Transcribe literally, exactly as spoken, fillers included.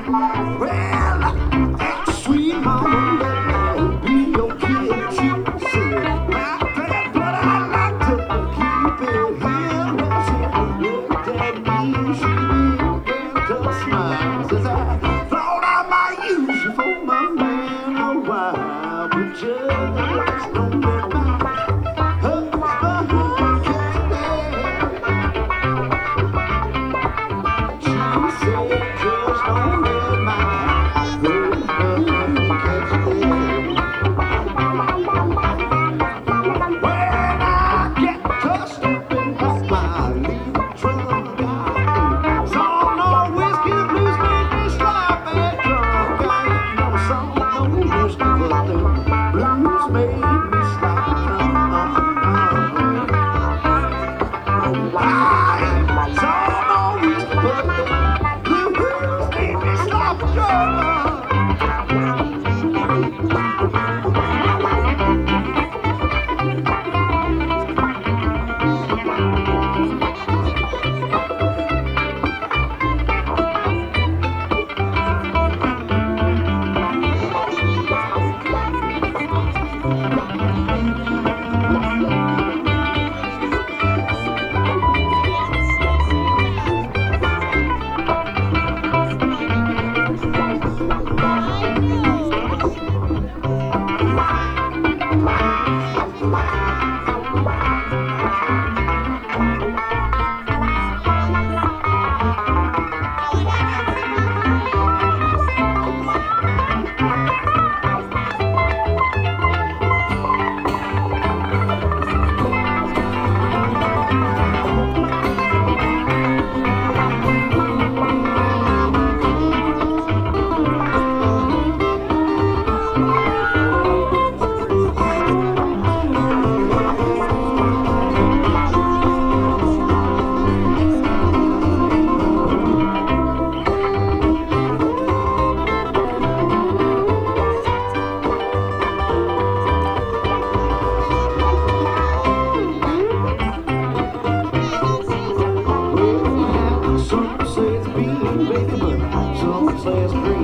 Well, that sweet mama let me be your kid. She said, my dad, but I like to keep it here. Well, she looked at me, she began to smile. Says, I thought I might use you for my man a while, but just don't let my husband catch me. She said, just don't let my husband catch me. When I get to stepping off my little trunk, I ain't saw no whiskey, blues make me sloppy drunk. I ain't never saw no whiskey, but them blues made me sloppy drunk. I ain't saw no whiskey, but them blues made me sloppy drunk. Some say it's being baby, but some say it's